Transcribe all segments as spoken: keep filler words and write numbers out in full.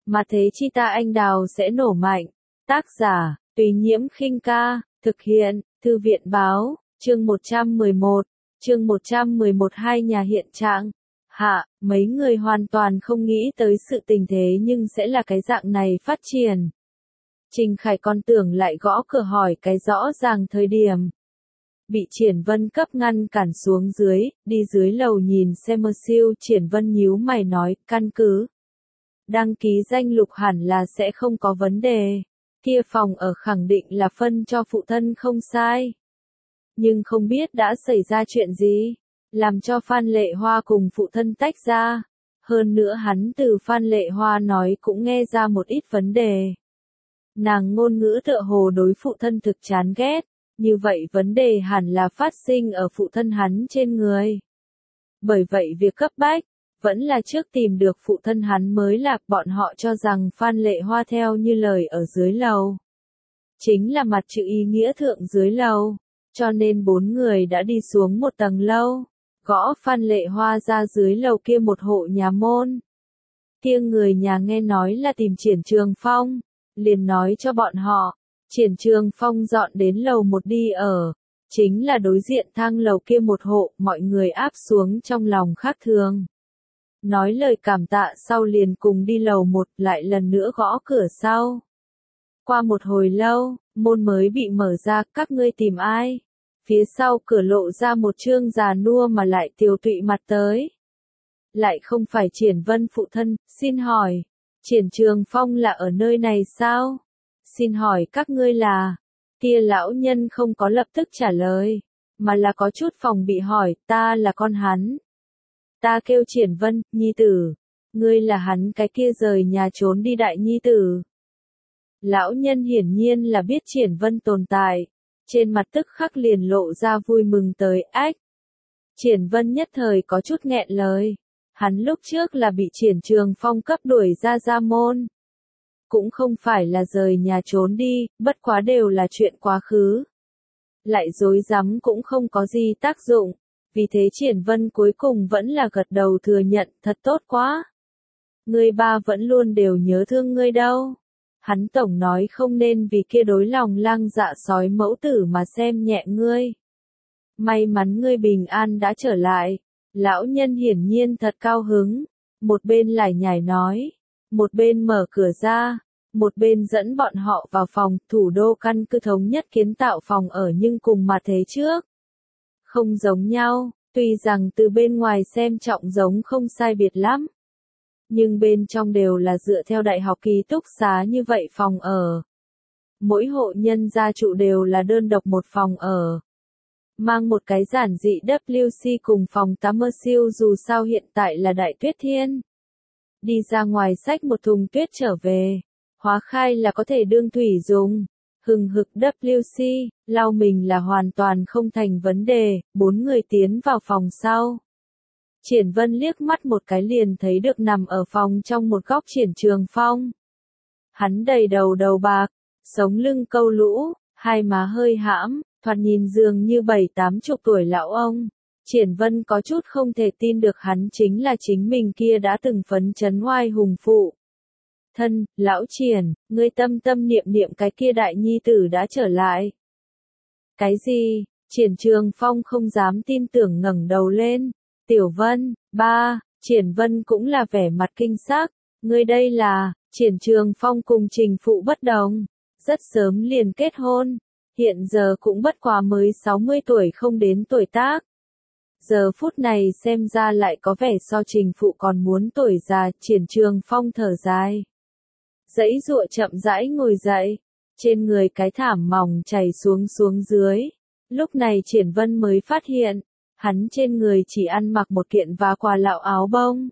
mà thế chi ta anh đào sẽ nổ mạnh. Tác giả, Tùy Nhiễm Khinh Ca, thực hiện, Thư viện Báo, chương một trăm mười một, chương một trăm mười một hai nhà hiện trạng. Hạ, mấy người hoàn toàn không nghĩ tới sự tình thế nhưng sẽ là cái dạng này phát triển. Trình Khải còn tưởng lại gõ cửa hỏi cái rõ ràng thời điểm. Bị Triển Vân cấp ngăn cản xuống dưới, đi dưới lầu nhìn xem mơ siêu. Triển Vân nhíu mày nói, căn cứ đăng ký danh lục hẳn là sẽ không có vấn đề. Kia phòng ở khẳng định là phân cho phụ thân không sai. Nhưng không biết đã xảy ra chuyện gì, làm cho Phan Lệ Hoa cùng phụ thân tách ra. Hơn nữa hắn từ Phan Lệ Hoa nói cũng nghe ra một ít vấn đề. Nàng ngôn ngữ tựa hồ đối phụ thân thực chán ghét, như vậy vấn đề hẳn là phát sinh ở phụ thân hắn trên người. Bởi vậy việc cấp bách, vẫn là trước tìm được phụ thân hắn mới là. Bọn họ cho rằng Phan Lệ Hoa theo như lời ở dưới lầu. Chính là mặt chữ ý nghĩa thượng dưới lầu, cho nên bốn người đã đi xuống một tầng lâu, gõ Phan Lệ Hoa ra dưới lầu kia một hộ nhà môn. Kia người nhà nghe nói là tìm Triển Trường Phong, liền nói cho bọn họ, Triển Trường Phong dọn đến lầu một đi ở, chính là đối diện thang lầu kia một hộ. Mọi người áp xuống trong lòng khác thường. Nói lời cảm tạ sau liền cùng đi lầu một, lại lần nữa gõ cửa sau. Qua một hồi lâu, môn mới bị mở ra. Các ngươi tìm ai? Phía sau cửa lộ ra một trương già nua mà lại tiều tụy mặt tới. Lại không phải Triển Vân phụ thân. Xin hỏi, Triển Trường Phong là ở nơi này sao? Xin hỏi các ngươi là? Kia lão nhân không có lập tức trả lời, mà là có chút phòng bị hỏi. Ta là con hắn. Ta kêu Triển Vân, nhi tử. Ngươi là hắn cái kia rời nhà trốn đi đại nhi tử. Lão nhân hiển nhiên là biết Triển Vân tồn tại, trên mặt tức khắc liền lộ ra vui mừng tới. Ách! Triển Vân nhất thời có chút nghẹn lời. Hắn lúc trước là bị Triển Trường Phong cấp đuổi ra gia môn. Cũng không phải là rời nhà trốn đi, bất quá đều là chuyện quá khứ. Lại dối rắm cũng không có gì tác dụng. Vì thế Triển Vân cuối cùng vẫn là gật đầu thừa nhận, thật tốt quá. Ngươi ba vẫn luôn đều nhớ thương ngươi đâu. Hắn tổng nói không nên vì kia đối lòng lang dạ sói mẫu tử mà xem nhẹ ngươi. May mắn ngươi bình an đã trở lại. Lão nhân hiển nhiên thật cao hứng. Một bên lải nhải nói. Một bên mở cửa ra. Một bên dẫn bọn họ vào phòng. Thủ đô căn cứ thống nhất kiến tạo phòng ở nhưng cùng mà thế trước. Không giống nhau. Tuy rằng từ bên ngoài xem trọng giống không sai biệt lắm. Nhưng bên trong đều là dựa theo đại học ký túc xá như vậy phòng ở. Mỗi hộ nhân gia trụ đều là đơn độc một phòng ở. Mang một cái giản dị W C cùng phòng tắm mơ siêu dù sao hiện tại là đại tuyết thiên. Đi ra ngoài xách một thùng tuyết trở về. Hóa khai là có thể đương thủy dùng. Hừng hực W C, lau mình là hoàn toàn không thành vấn đề. Bốn người tiến vào phòng sau. Triển Vân liếc mắt một cái liền thấy được nằm ở phòng trong một góc Triển Trường Phong. Hắn đầy đầu đầu bạc, sống lưng câu lũ, hai má hơi hãm, thoạt nhìn dường như bảy tám chục tuổi lão ông. Triển Vân có chút không thể tin được hắn chính là chính mình kia đã từng phấn chấn oai hùng phụ. Thân, lão Triển, ngươi tâm tâm niệm niệm cái kia đại nhi tử đã trở lại. Cái gì? Triển Trường Phong không dám tin tưởng ngẩng đầu lên. Tiểu Vân, ba, Triển Vân cũng là vẻ mặt kinh sắc. Ngươi đây là, Triển Trường Phong cùng Trình phụ bất đồng. Rất sớm liền kết hôn. Hiện giờ cũng bất quá mới sáu mươi tuổi không đến tuổi tác. Giờ phút này xem ra lại có vẻ so Trình phụ còn muốn tuổi già. Triển Trường Phong thở dài. Dãy dụa chậm rãi ngồi dậy. Trên người cái thảm mỏng chảy xuống xuống dưới. Lúc này Triển Vân mới phát hiện. Hắn trên người chỉ ăn mặc một kiện vá quà lạo áo bông.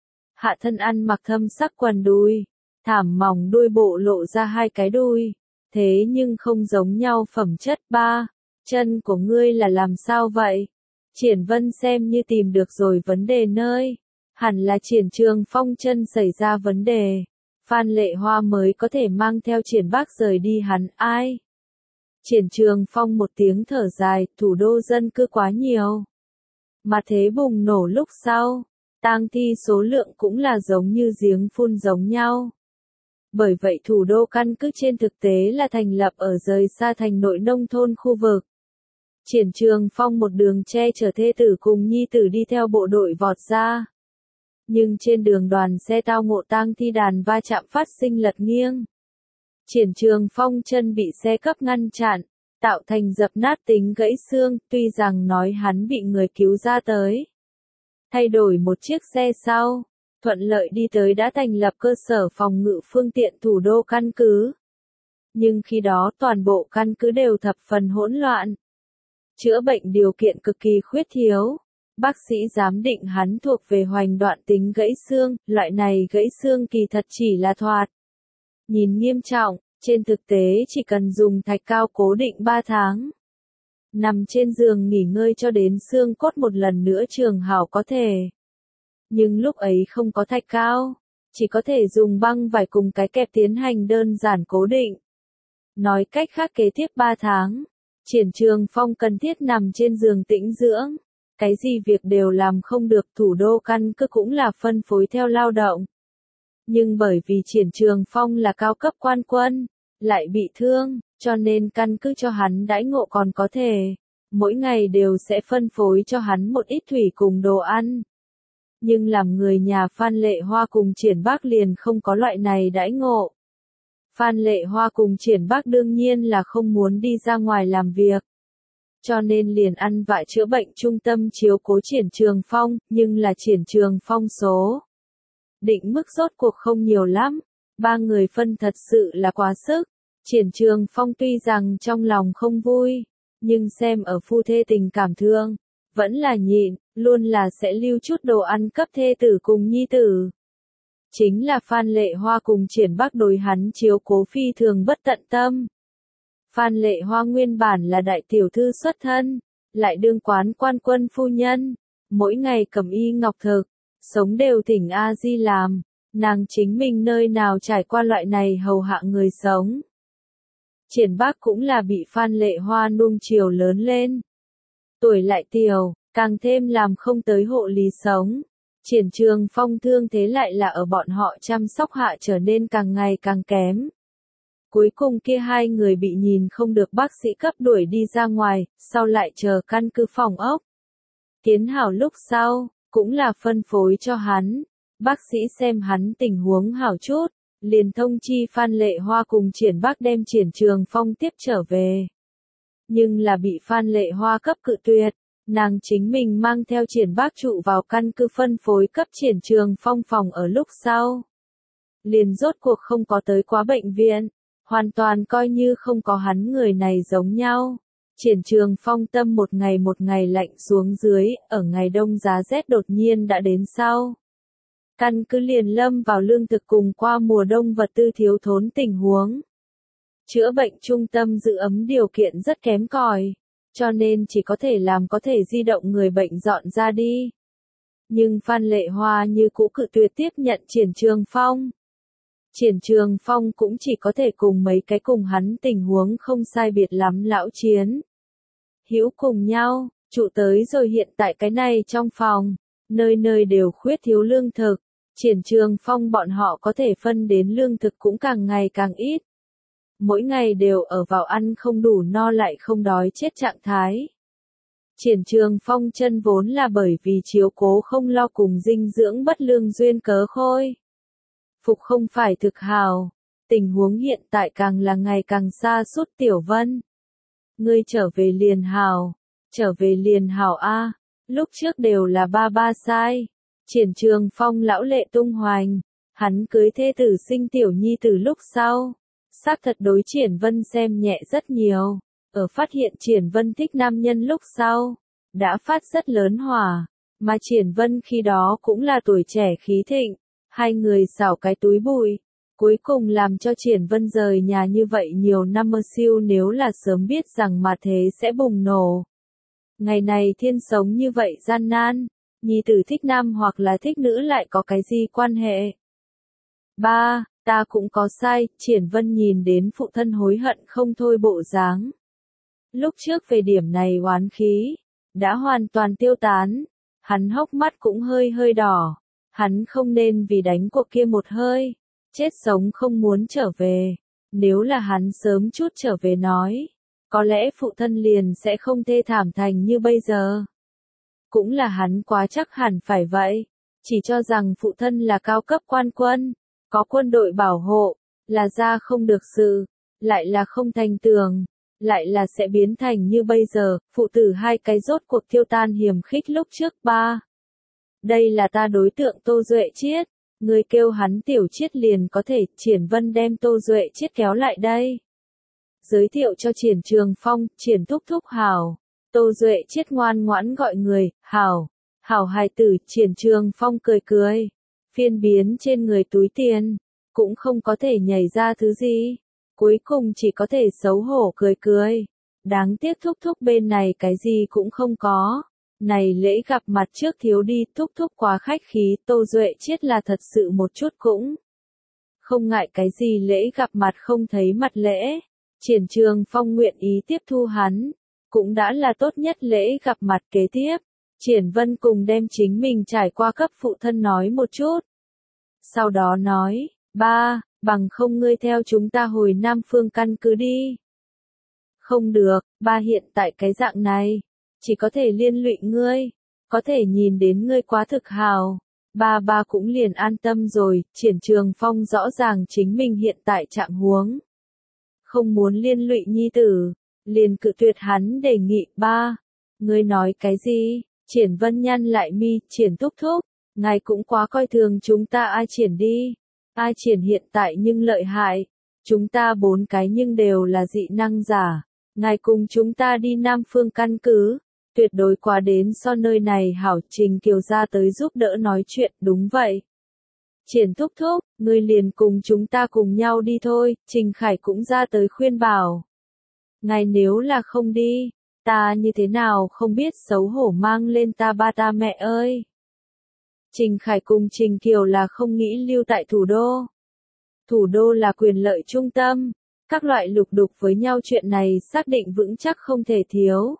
Hạ thân ăn mặc thâm sắc quần đùi. Thảm mỏng đuôi bộ lộ ra hai cái đùi. Thế nhưng không giống nhau phẩm chất. Ba, chân của ngươi là làm sao vậy? Triển Vân xem như tìm được rồi vấn đề nơi. Hẳn là Triển Trường Phong chân xảy ra vấn đề. Phan Lệ Hoa mới có thể mang theo Triển Bác rời đi hắn. Ai? Triển Trường Phong một tiếng thở dài. Thủ đô dân cư quá nhiều. Mà thế bùng nổ lúc sau, tang thi số lượng cũng là giống như giếng phun giống nhau. Bởi vậy thủ đô căn cứ trên thực tế là thành lập ở rời xa thành nội nông thôn khu vực. Triển Trường Phong một đường che chở thê tử cùng nhi tử đi theo bộ đội vọt ra. Nhưng trên đường đoàn xe tao ngộ tang thi đàn va chạm phát sinh lật nghiêng. Triển Trường Phong chân bị xe cấp ngăn chặn, tạo thành dập nát tính gãy xương, tuy rằng nói hắn bị người cứu ra tới. Thay đổi một chiếc xe sau, thuận lợi đi tới đã thành lập cơ sở phòng ngự phương tiện thủ đô căn cứ. Nhưng khi đó toàn bộ căn cứ đều thập phần hỗn loạn. Chữa bệnh điều kiện cực kỳ khuyết thiếu. Bác sĩ giám định hắn thuộc về hoành đoạn tính gãy xương, loại này gãy xương kỳ thật chỉ là thoạt. Nhìn nghiêm trọng, trên thực tế chỉ cần dùng thạch cao cố định ba tháng. Nằm trên giường nghỉ ngơi cho đến xương cốt một lần nữa trường hảo có thể. Nhưng lúc ấy không có thạch cao, chỉ có thể dùng băng vải cùng cái kẹp tiến hành đơn giản cố định. Nói cách khác kế tiếp ba tháng, Triển Trường Phong cần thiết nằm trên giường tĩnh dưỡng. Cái gì việc đều làm không được, thủ đô căn cứ cũng là phân phối theo lao động. Nhưng bởi vì Triển Trường Phong là cao cấp quan quân, lại bị thương, cho nên căn cứ cho hắn đãi ngộ còn có thể. Mỗi ngày đều sẽ phân phối cho hắn một ít thủy cùng đồ ăn. Nhưng làm người nhà Phan Lệ Hoa cùng Triển Bác liền không có loại này đãi ngộ. Phan Lệ Hoa cùng Triển Bác đương nhiên là không muốn đi ra ngoài làm việc. Cho nên liền ăn vạ chữa bệnh trung tâm chiếu cố Triển Trường Phong, nhưng là Triển Trường Phong số. Định mức rốt cuộc không nhiều lắm, ba người phân thật sự là quá sức. Triển Trường Phong tuy rằng trong lòng không vui, nhưng xem ở phu thê tình cảm thương, vẫn là nhịn, luôn là sẽ lưu chút đồ ăn cấp thê tử cùng nhi tử. Chính là Phan Lệ Hoa cùng Triển Bác đối hắn chiếu cố phi thường bất tận tâm. Phan Lệ Hoa nguyên bản là đại tiểu thư xuất thân, lại đương quán quan quân phu nhân, mỗi ngày cầm y ngọc thực, sống đều thỉnh A Di làm, nàng chính mình nơi nào trải qua loại này hầu hạ người sống. Triển Bác cũng là bị Phan Lệ Hoa nuông chiều lớn lên. Tuổi lại tiểu, càng thêm làm không tới hộ lý sống. Triển Trường Phong thương thế lại là ở bọn họ chăm sóc hạ trở nên càng ngày càng kém. Cuối cùng kia hai người bị nhìn không được bác sĩ cấp đuổi đi ra ngoài, sau lại chờ căn cứ phòng ốc. Tiến hảo lúc sau, cũng là phân phối cho hắn. Bác sĩ xem hắn tình huống hảo chút, liền thông chi Phan Lệ Hoa cùng Triển Bác đem Triển Trường Phong tiếp trở về. Nhưng là bị Phan Lệ Hoa cấp cự tuyệt, nàng chính mình mang theo Triển Bác trụ vào căn cứ phân phối cấp Triển Trường Phong phòng ở lúc sau. Liền rốt cuộc không có tới quá bệnh viện, hoàn toàn coi như không có hắn người này giống nhau. Triển Trường Phong tâm một ngày một ngày lạnh xuống dưới, ở ngày đông giá rét đột nhiên đã đến sau. Căn cứ liền lâm vào lương thực cùng qua mùa đông vật tư thiếu thốn tình huống. Chữa bệnh trung tâm giữ ấm điều kiện rất kém cỏi, cho nên chỉ có thể làm có thể di động người bệnh dọn ra đi. Nhưng Phan Lệ Hoa như cũ cự tuyệt tiếp nhận Triển Trường Phong. Triển Trường Phong cũng chỉ có thể cùng mấy cái cùng hắn tình huống không sai biệt lắm lão chiến. Hữu cùng nhau, trụ tới rồi hiện tại cái này trong phòng, nơi nơi đều khuyết thiếu lương thực. Triển Trường Phong bọn họ có thể phân đến lương thực cũng càng ngày càng ít. Mỗi ngày đều ở vào ăn không đủ no lại không đói chết trạng thái. Triển Trường Phong chân vốn là bởi vì chiếu cố không lo cùng dinh dưỡng bất lương duyên cớ khôi. Phục không phải thực hào, tình huống hiện tại càng là ngày càng xa suốt Tiểu Vân. Ngươi trở về liền hào, trở về liền hào a, lúc trước đều là ba ba sai. Triển Trường Phong lão lệ tung hoành, hắn cưới thê tử sinh tiểu nhi từ lúc sau. Xác thật đối Triển Vân xem nhẹ rất nhiều, ở phát hiện Triển Vân thích nam nhân lúc sau, đã phát rất lớn hỏa, mà Triển Vân khi đó cũng là tuổi trẻ khí thịnh, hai người xảo cái túi bụi, cuối cùng làm cho Triển Vân rời nhà như vậy nhiều năm mơ siêu nếu là sớm biết rằng mà thế sẽ bùng nổ. Ngày này thiên sống như vậy gian nan, nhi tử thích nam hoặc là thích nữ lại có cái gì quan hệ? ba. Ta cũng có sai, Triển Vân nhìn đến phụ thân hối hận không thôi bộ dáng. Lúc trước về điểm này oán khí, đã hoàn toàn tiêu tán, hắn hốc mắt cũng hơi hơi đỏ, hắn không nên vì đánh cuộc kia một hơi, chết sống không muốn trở về. Nếu là hắn sớm chút trở về nói, có lẽ phụ thân liền sẽ không thê thảm thành như bây giờ. Cũng là hắn quá chắc hẳn phải vậy, chỉ cho rằng phụ thân là cao cấp quan quân, có quân đội bảo hộ, là ra không được sự, lại là không thành tường, lại là sẽ biến thành như bây giờ, phụ tử hai cái rốt cuộc tiêu tan hiểm khích lúc trước ba. Đây là ta đối tượng Tô Duệ Chiết, người kêu hắn tiểu Chiết liền có thể. Triển Vân đem Tô Duệ Chiết kéo lại đây. Giới thiệu cho Triển Trường Phong, Triển thúc thúc hảo. Tô Duệ Chiết ngoan ngoãn gọi người, hảo, hảo hài tử. Triển Trường Phong cười cười, phiên biến trên người túi tiền, cũng không có thể nhảy ra thứ gì. Cuối cùng chỉ có thể xấu hổ cười cười. Đáng tiếc thúc thúc bên này cái gì cũng không có. Này lễ gặp mặt trước thiếu đi, thúc thúc quá khách khí. Tô Duệ Chiết là thật sự một chút cũng không ngại cái gì lễ gặp mặt không thấy mặt lễ. Triển Trường Phong nguyện ý tiếp thu hắn, cũng đã là tốt nhất lễ gặp mặt. Kế tiếp, Triển Vân cùng đem chính mình trải qua cấp phụ thân nói một chút. Sau đó nói, ba, bằng không ngươi theo chúng ta hồi Nam Phương căn cứ đi. Không được, ba hiện tại cái dạng này, chỉ có thể liên lụy ngươi, có thể nhìn đến ngươi quá thực hào. Ba ba cũng liền an tâm rồi. Triển Trường Phong rõ ràng chính mình hiện tại trạng huống, không muốn liên lụy nhi tử, liền cự tuyệt hắn đề nghị. Ba, ngươi nói cái gì? Triển Vân nhăn lại mi. Triển thúc thúc, ngài cũng quá coi thường chúng ta. Ai Triển đi, Ai Triển hiện tại nhưng lợi hại, chúng ta bốn cái nhưng đều là dị năng giả, ngài cùng chúng ta đi Nam Phương căn cứ, tuyệt đối quá đến so nơi này hảo. Trình Kiều ra tới giúp đỡ nói chuyện. Đúng vậy, Triển thúc thúc, ngươi liền cùng chúng ta cùng nhau đi thôi. Trình Khải cũng ra tới khuyên bảo, ngài nếu là không đi, ta như thế nào không biết xấu hổ mang lên ta ba ta mẹ ơi. Trình Khải cùng Trình Kiều là không nghĩ lưu tại thủ đô. Thủ đô là quyền lợi trung tâm, các loại lục đục với nhau chuyện này xác định vững chắc không thể thiếu.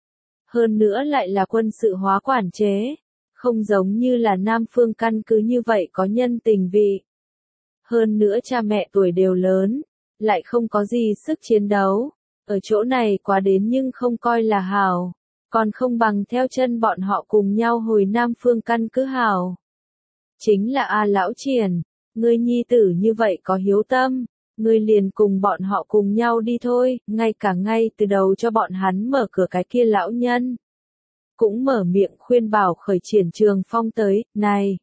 Hơn nữa lại là quân sự hóa quản chế, không giống như là Nam Phương căn cứ như vậy có nhân tình vị. Hơn nữa cha mẹ tuổi đều lớn, lại không có gì sức chiến đấu, ở chỗ này quá đến nhưng không coi là hảo, còn không bằng theo chân bọn họ cùng nhau hồi Nam Phương căn cứ hảo. Chính là A lão Triển, ngươi nhi tử như vậy có hiếu tâm, ngươi liền cùng bọn họ cùng nhau đi thôi. Ngay cả ngay từ đầu cho bọn hắn mở cửa cái kia lão nhân, cũng mở miệng khuyên bảo khởi Triển Trường Phong tới. Này,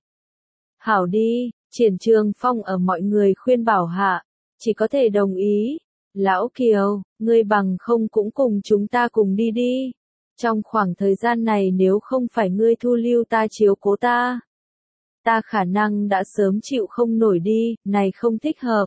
hảo đi. Triển Trường Phong ở mọi người khuyên bảo hạ, chỉ có thể đồng ý. Lão Kiều, ngươi bằng không cũng cùng chúng ta cùng đi đi. Trong khoảng thời gian này nếu không phải ngươi thu lưu ta chiếu cố ta, ta khả năng đã sớm chịu không nổi đi. Này không thích hợp.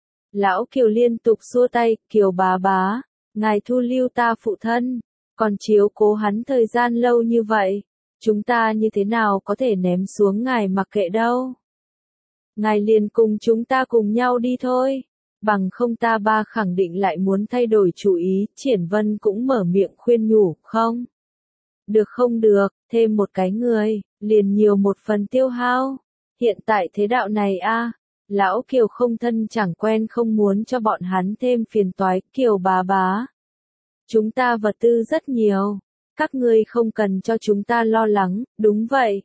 Lão Kiều liên tục xua tay. Kiều bá bá, ngài thu lưu ta phụ thân, còn chiếu cố hắn thời gian lâu như vậy, chúng ta như thế nào có thể ném xuống ngài mặc kệ đâu. Ngài liền cùng chúng ta cùng nhau đi thôi, bằng không ta ba khẳng định lại muốn thay đổi chủ ý. Triển Vân cũng mở miệng khuyên nhủ. Không được không được, thêm một cái người, liền nhiều một phần tiêu hao. Hiện tại thế đạo này a, lão Kiều không thân chẳng quen không muốn cho bọn hắn thêm phiền toái. Kiều bá bá, chúng ta vật tư rất nhiều, các ngươi không cần cho chúng ta lo lắng. Đúng vậy.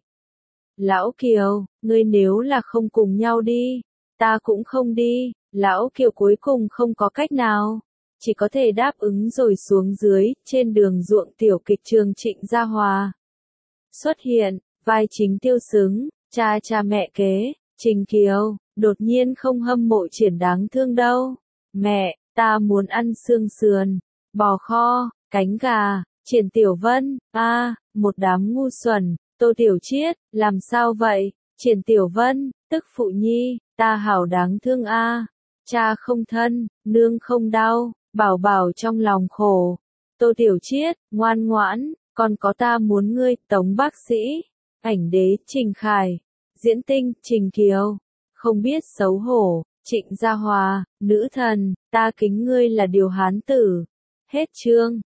Lão Kiều, ngươi nếu là không cùng nhau đi, ta cũng không đi. Lão Kiều cuối cùng không có cách nào, chỉ có thể đáp ứng rồi xuống dưới. Trên đường ruộng tiểu kịch trường Trịnh Gia Hòa xuất hiện, vai chính tiêu xứng, cha cha mẹ kế. Trình Kiều, đột nhiên không hâm mộ Triển đáng thương đâu. Mẹ, ta muốn ăn xương sườn, bò kho, cánh gà. Triển Tiểu Vân, a, à, một đám ngu xuẩn. Tô Tiểu Chiết, làm sao vậy? Triển Tiểu Vân, tức phụ nhi, ta hảo đáng thương a. À. Cha không thân, nương không đau, bảo bảo trong lòng khổ. Tô Tiểu Chiết, ngoan ngoãn, còn có ta muốn ngươi. Tống bác sĩ, ảnh đế Trình Khải, diễn tinh Trình Kiều, không biết xấu hổ. Trịnh Gia Hòa, nữ thần, ta kính ngươi là điều hán tử. Hết chương.